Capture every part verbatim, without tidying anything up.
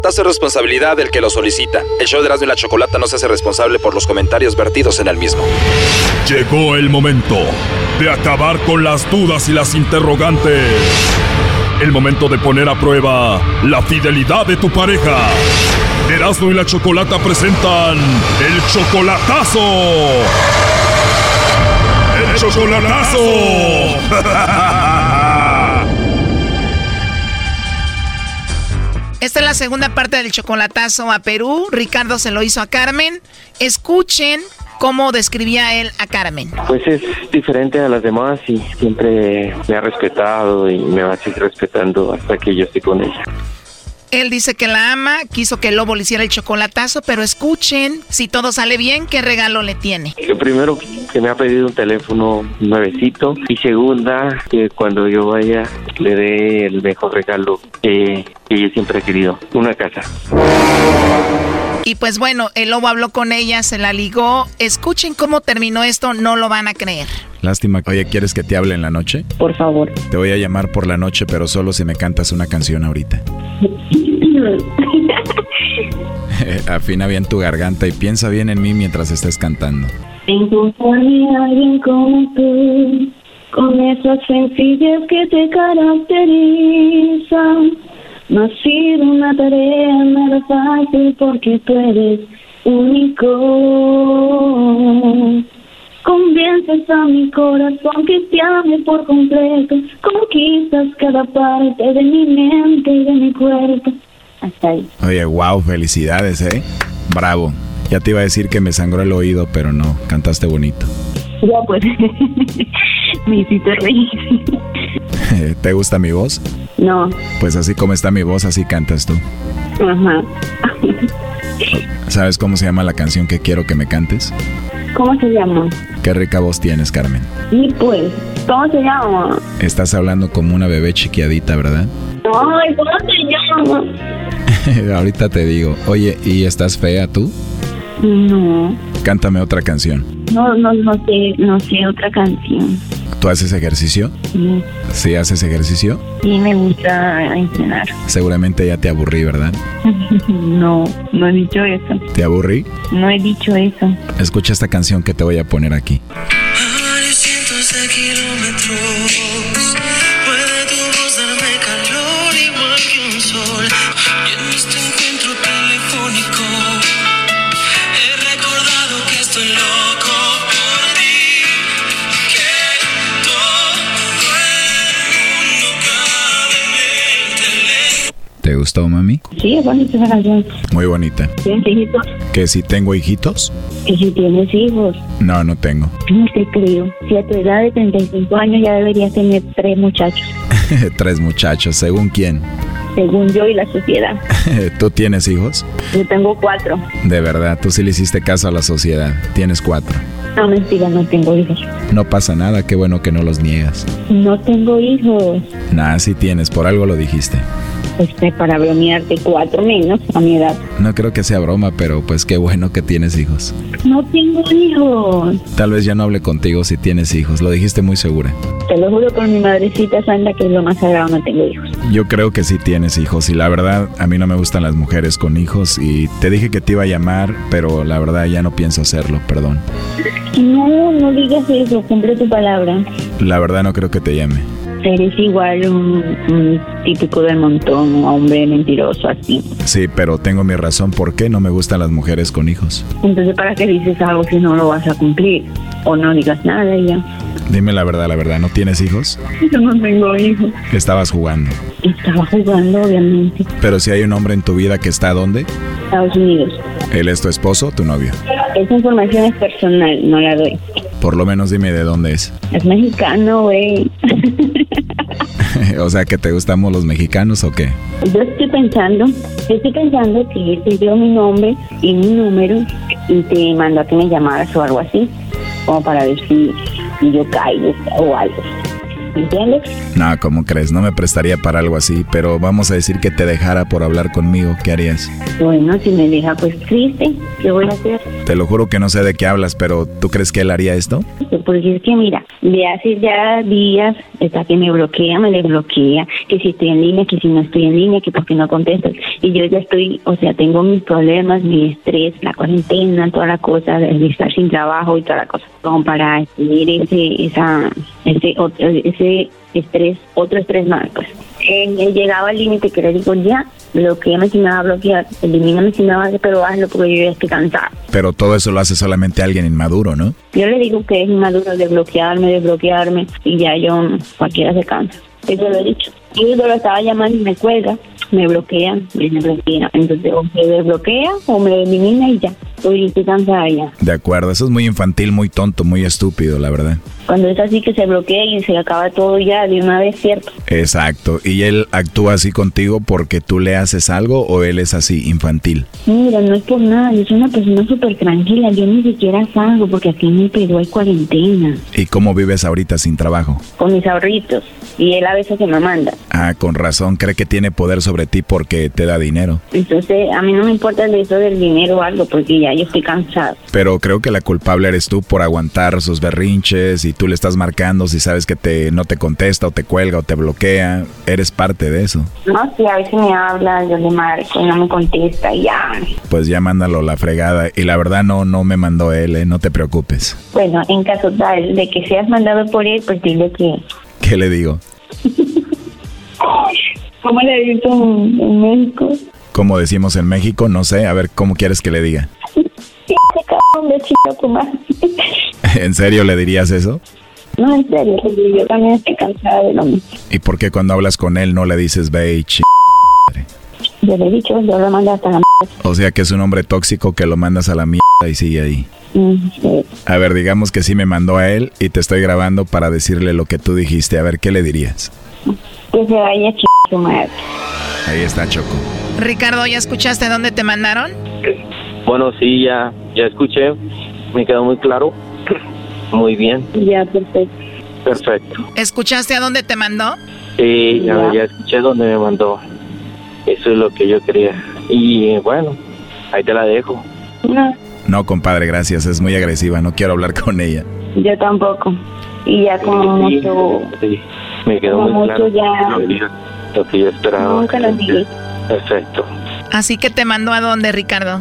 Es responsabilidad del que lo solicita. El show de Erasmo y la Chocolata no se hace responsable por los comentarios vertidos en el mismo. Llegó el momento de acabar con las dudas y las interrogantes. El momento de poner a prueba la fidelidad de tu pareja. Erasmo y la Chocolata presentan el chocolatazo. ¡El chocolatazo! Esta es la segunda parte del chocolatazo a Perú. Ricardo se lo hizo a Carmen. Escuchen cómo describía él a Carmen. Pues es diferente a las demás y siempre me ha respetado y me va a seguir respetando hasta que yo esté con ella. Él dice que la ama, quiso que el lobo le hiciera el chocolatazo, pero escuchen, si todo sale bien, ¿qué regalo le tiene? Primero, que me ha pedido un teléfono nuevecito, y segunda, que cuando yo vaya le dé el mejor regalo que, que yo siempre he querido, una casa. Y pues bueno, el lobo habló con ella, se la ligó. Escuchen cómo terminó esto, no lo van a creer. Lástima. Oye, ¿quieres que te hable en la noche? Por favor. Te voy a llamar por la noche, pero solo si me cantas una canción ahorita. Afina bien tu garganta y piensa bien en mí mientras estés cantando. Encontrarme a alguien como tú, con esas sencillas que te caracterizan. No ha sido una tarea nada fácil porque tú eres único. Convences a mi corazón que te ame por completo. Conquistas cada parte de mi mente y de mi cuerpo. Hasta ahí. Oye, wow, felicidades, ¿eh? Bravo. Ya te iba a decir que me sangró el oído, pero no, cantaste bonito. Ya pues, me hiciste reír. ¿Te gusta mi voz? No. Pues así como está mi voz, así cantas tú. Ajá. ¿Sabes cómo se llama la canción que quiero que me cantes? ¿Cómo se llama? Qué rica voz tienes, Carmen. Y pues, ¿cómo se llama? Estás hablando como una bebé chiquiadita, ¿verdad? Ay, ¿cómo se llama? Ahorita te digo. Oye, ¿y estás fea tú? No. Cántame otra canción. No, no, no sé, no sé otra canción. ¿Tú haces ejercicio? Sí. ¿Sí haces ejercicio? Sí, me gusta entrenar. Seguramente ya te aburrí, ¿verdad? No, no he dicho eso. ¿Te aburrí? No he dicho eso. Escucha esta canción que te voy a poner aquí. A cientos de kilómetros puede tu voz darme calor igual que un sol. Y en este encuentro telefónico he recordado que estoy loco por ti, que todo el mundo cabe en el teléfono. ¿Te gustó, mami? Sí, es bonita esa canción. Muy bonita. ¿Tienes hijitos? ¿Que si tengo hijitos? ¿Que si tienes hijos? No, no tengo. No te creo. Si a tu edad de treinta y cinco años ya deberías tener tres muchachos. Tres muchachos, ¿según quién? Según yo y la sociedad. ¿Tú tienes hijos? Yo tengo cuatro. De verdad, tú sí le hiciste caso a la sociedad. Tienes cuatro. No, mentira, no tengo hijos. No pasa nada, qué bueno que no los niegas. No tengo hijos. Nah, sí tienes, por algo lo dijiste. Este, para bromearte, cuatro menos a mi edad. No creo que sea broma, pero pues qué bueno que tienes hijos. No tengo hijos. Tal vez ya no hable contigo si tienes hijos, lo dijiste muy segura. Te lo juro por mi madrecita santa que es lo más sagrado, no tengo hijos. Yo creo que sí tienes hijos y la verdad a mí no me gustan las mujeres con hijos y te dije que te iba a llamar, pero la verdad ya no pienso hacerlo, perdón. No, no digas eso, cumple tu palabra. La verdad no creo que te llame. Eres igual un, un típico del montón, un hombre mentiroso así. Sí, pero tengo mi razón por qué no me gustan las mujeres con hijos. Entonces, ¿para qué dices algo si no lo vas a cumplir? O no digas nada y ya. Dime la verdad, la verdad, ¿no tienes hijos? Yo no tengo hijos. Estabas jugando. Estaba jugando, obviamente. Pero si hay un hombre en tu vida que está ¿dónde? Estados Unidos. ¿Él es tu esposo o tu novio? Esa información es personal, no la doy. Por lo menos dime de dónde es. Es mexicano, güey. O sea, ¿que te gustamos los mexicanos o qué? Yo estoy pensando, yo estoy pensando que él te dio mi nombre y mi número y te mandó a que me llamaras o algo así, como para ver si, si yo caigo o algo. ¿Entiendes? No, ¿cómo crees? No me prestaría para algo así, pero vamos a decir que te dejara por hablar conmigo, ¿qué harías? Bueno, si me deja, pues triste, ¿qué voy a hacer? Te lo juro que no sé de qué hablas, pero ¿tú crees que él haría esto? Porque es que mira, de hace ya días está que me bloquea, me desbloquea, que si estoy en línea, que si no estoy en línea, que porque no contestas. Y yo ya estoy, o sea, tengo mis problemas, mi estrés, la cuarentena, toda la cosa, de estar sin trabajo y toda la cosa, como para tener ese, esa, ese, otro, ese estrés, otro estrés más, pues. Él, él llegaba al límite que le digo, ya, bloqueame si me va a bloquear, elimíname si me va a hacer, pero hazlo porque yo ya estoy cansada. Pero todo eso lo hace solamente alguien inmaduro, ¿no? Yo le digo que es inmaduro de bloquearme, de bloquearme, y ya yo, cualquiera se cansa. Eso lo he dicho. Yo lo estaba llamando y me cuelga, me bloquea, me bloquea. Entonces, o me desbloquea o me elimina y ya. Estoy, estoy cansada ya. De acuerdo, eso es muy infantil, muy tonto, muy estúpido, la verdad. Cuando es así que se bloquea y se acaba todo ya de una vez, ¿cierto? Exacto. ¿Y él actúa así contigo porque tú le haces algo o él es así, infantil? Mira, no es por nada, yo soy una persona súper tranquila, yo ni siquiera salgo porque aquí en el Perú hay cuarentena. ¿Y cómo vives ahorita sin trabajo? Con mis ahorritos, y él a veces se me manda. Ah, con razón, cree que tiene poder sobre ti porque te da dinero. Entonces, a mí no me importa eso del dinero o algo, porque ya yo estoy cansada. Pero creo que la culpable eres tú por aguantar sus berrinches y tú le estás marcando si sabes que te no te contesta o te cuelga o te bloquea. Eres parte de eso. No, sí, a veces me habla, yo le marco y no me contesta y ya. Pues ya mándalo a la fregada. Y la verdad no, no me mandó él, ¿eh? No te preocupes. Bueno, en caso tal de que seas mandado por él, pues dile que... ¿Qué le digo? ¿Cómo le dices en, en México? Como decimos en México, no sé, a ver, ¿cómo quieres que le diga? Sí, cabrón de chico, tu madre. ¿En serio le dirías eso? No, en serio, porque yo también estoy cansada de lo mismo. ¿Y por qué cuando hablas con él no le dices ve y ch... Yo le he dicho, yo lo mando hasta la m***. O sea que es un hombre tóxico que lo mandas a la mierda y sigue ahí. Mm, sí. A ver, digamos que sí me mandó a él y te estoy grabando para decirle lo que tú dijiste. A ver, ¿qué le dirías? Que se vaya a ch... su madre. Ahí está, Choco. Ricardo, ¿ya escuchaste dónde te mandaron? Bueno, sí, ya, ya escuché. Me quedó muy claro. Muy bien. Ya, perfecto. Perfecto. ¿Escuchaste a dónde te mandó? Sí, ya, Ya. ya escuché donde me mandó. Eso es lo que yo quería. Y bueno, ahí te la dejo. No, No, compadre, gracias. Es muy agresiva. No quiero hablar con ella. yo tampoco. Y ya como Sí, mucho... sí, me quedó como muy claro mucho ya- lo que yo, lo que yo esperaba. Nunca lo dije. Perfecto. Así que te mandó a dónde, Ricardo.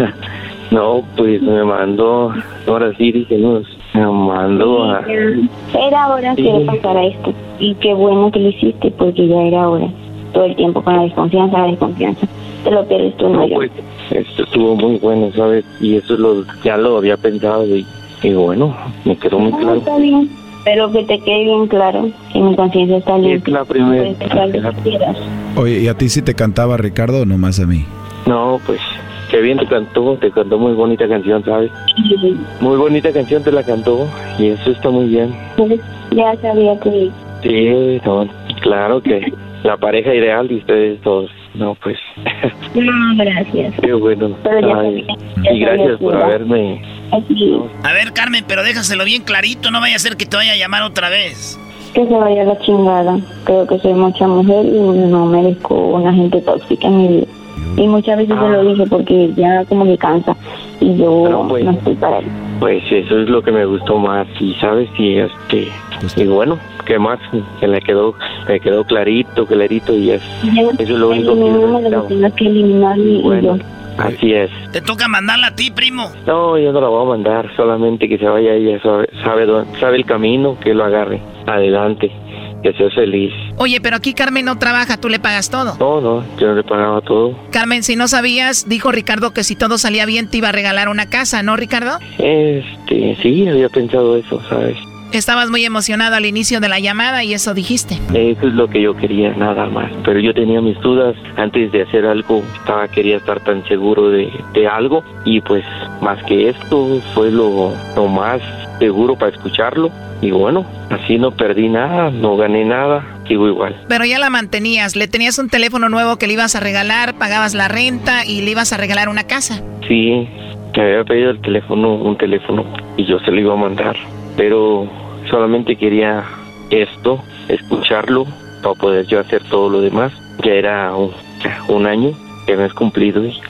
No, pues me mandó, ahora sí dije, no, me mandó a... Era hora Sí. que pasara esto. Y qué bueno que lo hiciste, porque ya era hora. Todo el tiempo con la desconfianza, la desconfianza. Te lo pierdes tú, no No, yo. pues, esto estuvo muy bueno, ¿sabes? Y eso lo, ya lo había pensado y, y bueno, me quedó muy No, claro. está bien. Pero que te quede bien claro que mi conciencia está Es limpia. la primera. Puedes pensar lo que quieras. Oye, ¿y a ti sí te cantaba Ricardo o nomás a mí? No, pues, qué bien te cantó, te cantó muy bonita canción, ¿sabes? Y Muy bonita canción te la cantó y eso está muy bien. pues, ya sabía que... Sí, no, claro que la pareja ideal de ustedes todos. No, pues, No, gracias. qué bueno. Pero ya Ay, sabía, ya y gracias sabía por que era. haberme... Así, A ver, Carmen, pero déjaselo bien clarito, no vaya a ser que te vaya a llamar otra vez. que se vaya a la chingada. Creo que soy mucha mujer y no merezco una gente tóxica en mi vida. Y muchas veces se lo dije porque ya como que cansa y yo Pero, pues, no estoy para él. Pues eso es lo que me gustó más y sabes y este y bueno, qué más, que le quedó me quedó clarito, clarito y es, eso es lo único que yo Elimíname lo necesitaba. que tengas que eliminar y, y Bueno, yo. así es. Te toca mandarla a ti, primo. No, yo no la voy a mandar, solamente que se vaya ella, sabe sabe, dónde- sabe el camino, que lo agarre adelante, que sea feliz. Oye, pero aquí Carmen no trabaja, tú le pagas todo. No, no, yo le pagaba todo. Carmen, si no sabías, dijo Ricardo que si todo salía bien te iba a regalar una casa, ¿no, Ricardo? Este, sí, había pensado eso, ¿sabes? Estabas muy emocionado al inicio de la llamada y eso dijiste. Eso es lo que yo quería, nada más. Pero yo tenía mis dudas antes de hacer algo. Estaba quería estar tan seguro de, de algo. Y pues, más que esto, fue lo, lo más seguro para escucharlo. Y bueno, así no perdí nada, no gané nada, sigo igual. Pero ya la mantenías, le tenías un teléfono nuevo que le ibas a regalar, pagabas la renta y le ibas a regalar una casa. Sí, me había pedido el teléfono, un teléfono, y yo se lo iba a mandar. Pero solamente quería esto, escucharlo, para poder yo hacer todo lo demás. Ya era un, un año que me has cumplido y,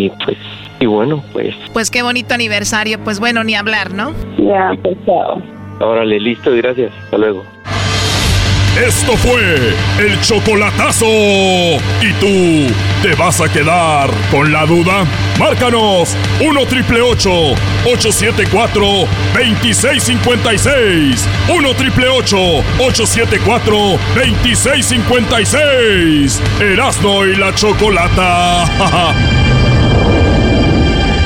Y pues, y bueno, pues. Pues qué bonito aniversario, pues bueno, ni hablar, ¿no? Ya, pues chao. Órale, listo, gracias. Hasta luego. Esto fue el chocolatazo. ¿Y tú te vas a quedar con la duda? Márcanos uno triple ocho, ocho siete cuatro, dos seis cinco seis. uno triple ocho, ocho siete cuatro, dos seis cinco seis. Erasmo y la Chocolata.